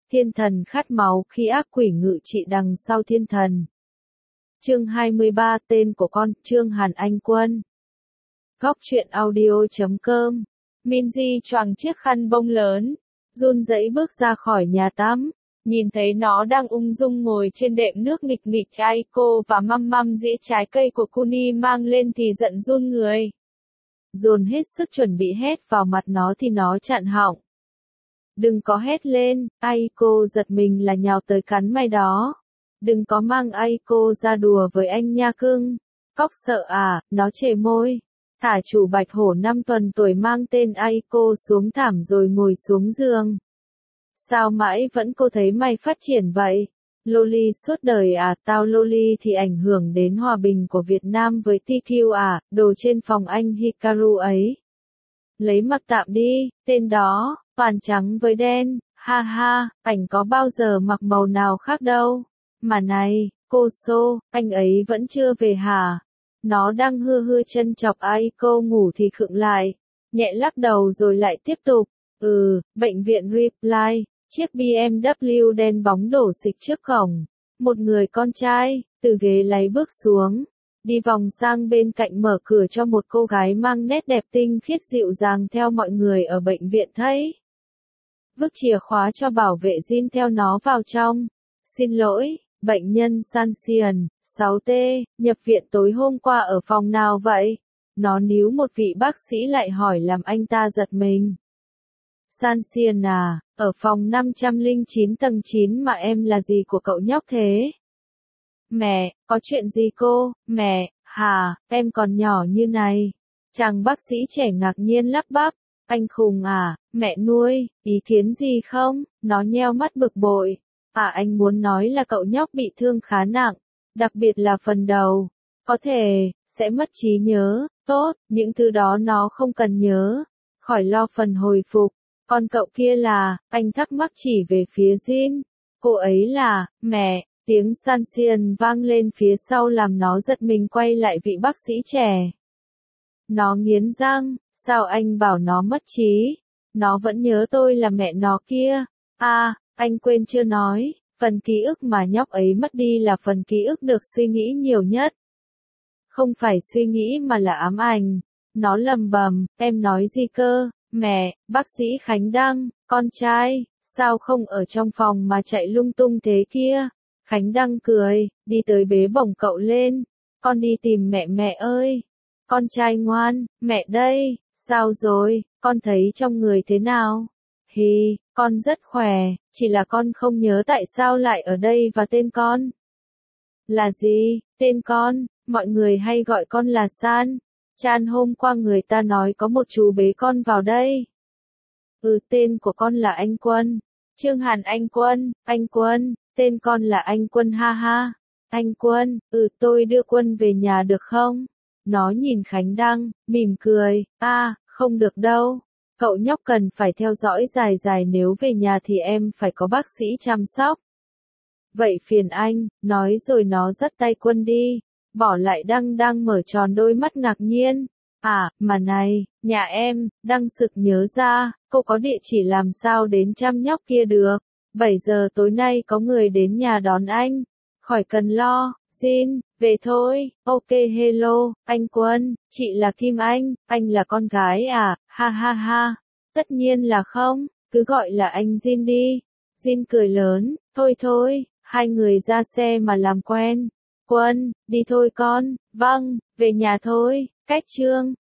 Thiên thần khát máu khi ác quỷ ngự trị đằng sau thiên thần. Chương 23 tên của con, Trương Hàn Anh Quân. Góc truyện audio.com. Minzy choàng chiếc khăn bông lớn, run rẩy bước ra khỏi nhà tắm, nhìn thấy nó đang ung dung ngồi trên đệm nước nghịch nghịch Aiko và măm măm dĩa trái cây của Kuni mang lên thì giận run người. Dồn hết sức chuẩn bị hét vào mặt nó thì nó chặn họng. Đừng có hét lên, Aiko giật mình là nhào tới cắn mày đó. Đừng có mang Aiko ra đùa với anh nha cưng. Cóc sợ à, nó chề môi. Thả chủ bạch hổ 5 tuần tuổi mang tên Aiko xuống thảm rồi ngồi xuống giường. Sao mãi vẫn cô thấy mày phát triển vậy? Loli suốt đời à, tao Loli thì ảnh hưởng đến hòa bình của Việt Nam với TQ à, đồ trên phòng anh Hikaru ấy. Lấy mặc tạm đi, tên đó, vàng trắng với đen, ha ha, ảnh có bao giờ mặc màu nào khác đâu. Mà này, cô Sô, anh ấy vẫn chưa về hả? Nó đang hưa chân chọc Aiko ngủ thì khựng lại, nhẹ lắc đầu rồi lại tiếp tục. Bệnh viện Reply, chiếc BMW đen bóng đổ xịch trước cổng. Một người con trai, từ ghế lái bước xuống, đi vòng sang bên cạnh mở cửa cho một cô gái mang nét đẹp tinh khiết dịu dàng theo mọi người ở bệnh viện thấy. Vứt chìa khóa cho bảo vệ Jin theo nó vào trong. Xin lỗi, bệnh nhân Sanxian, 6T, nhập viện tối hôm qua ở phòng nào vậy? Nó níu một vị bác sĩ lại hỏi làm anh ta giật mình. Sanxian à, ở phòng 509 tầng 9 mà em là gì của cậu nhóc thế? Mẹ, có chuyện gì cô? Mẹ, hả, em còn nhỏ như này. Chàng bác sĩ trẻ ngạc nhiên lắp bắp. Anh khùng à, mẹ nuôi, ý kiến gì không? Nó nheo mắt bực bội. À, anh muốn nói là cậu nhóc bị thương khá nặng, đặc biệt là phần đầu. Có thể, sẽ mất trí nhớ, tốt, những thứ đó nó không cần nhớ. Khỏi lo phần hồi phục. Còn cậu kia là, anh thắc mắc chỉ về phía Jin. Cô ấy là, mẹ, tiếng Sanxian vang lên phía sau làm nó giật mình quay lại vị bác sĩ trẻ. Nó nghiến răng, sao anh bảo nó mất trí? Nó vẫn nhớ tôi là mẹ nó kia. À, anh quên chưa nói, phần ký ức mà nhóc ấy mất đi là phần ký ức được suy nghĩ nhiều nhất. Không phải suy nghĩ mà là ám ảnh. Nó lầm bầm, em nói gì cơ? Mẹ, bác sĩ Khánh Đăng, con trai, sao không ở trong phòng mà chạy lung tung thế kia? Khánh Đăng cười, đi tới bế bổng cậu lên. Con đi tìm mẹ mẹ ơi. Con trai ngoan, mẹ đây, sao rồi, con thấy trong người thế nào? Hì, con rất khỏe, chỉ là con không nhớ tại sao lại ở đây và tên con. Là gì, tên con, mọi người hay gọi con là San. Chan hôm qua người ta nói có một chú bế con vào đây. Tên của con là Anh Quân. Trương Hàn Anh Quân, tên con là Anh Quân ha ha. Anh Quân, tôi đưa Quân về nhà được không? Nó nhìn Khánh Đăng, mỉm cười, không được đâu. Cậu nhóc cần phải theo dõi dài dài nếu về nhà thì em phải có bác sĩ chăm sóc. Vậy phiền anh, nói rồi nó dắt tay Quân đi. Bỏ lại Đăng đang mở tròn đôi mắt ngạc nhiên. À, mà này, nhà em, Đăng sực nhớ ra, cô có địa chỉ làm sao đến chăm nhóc kia được. 7 giờ tối nay có người đến nhà đón anh. Khỏi cần lo, Jin, về thôi, ok hello, anh Quân, chị là Kim anh là con gái à, ha ha ha. Tất nhiên là không, cứ gọi là anh Jin đi. Jin cười lớn, thôi, hai người ra xe mà làm quen. Quân, đi thôi con, vâng, về nhà thôi, cách Trương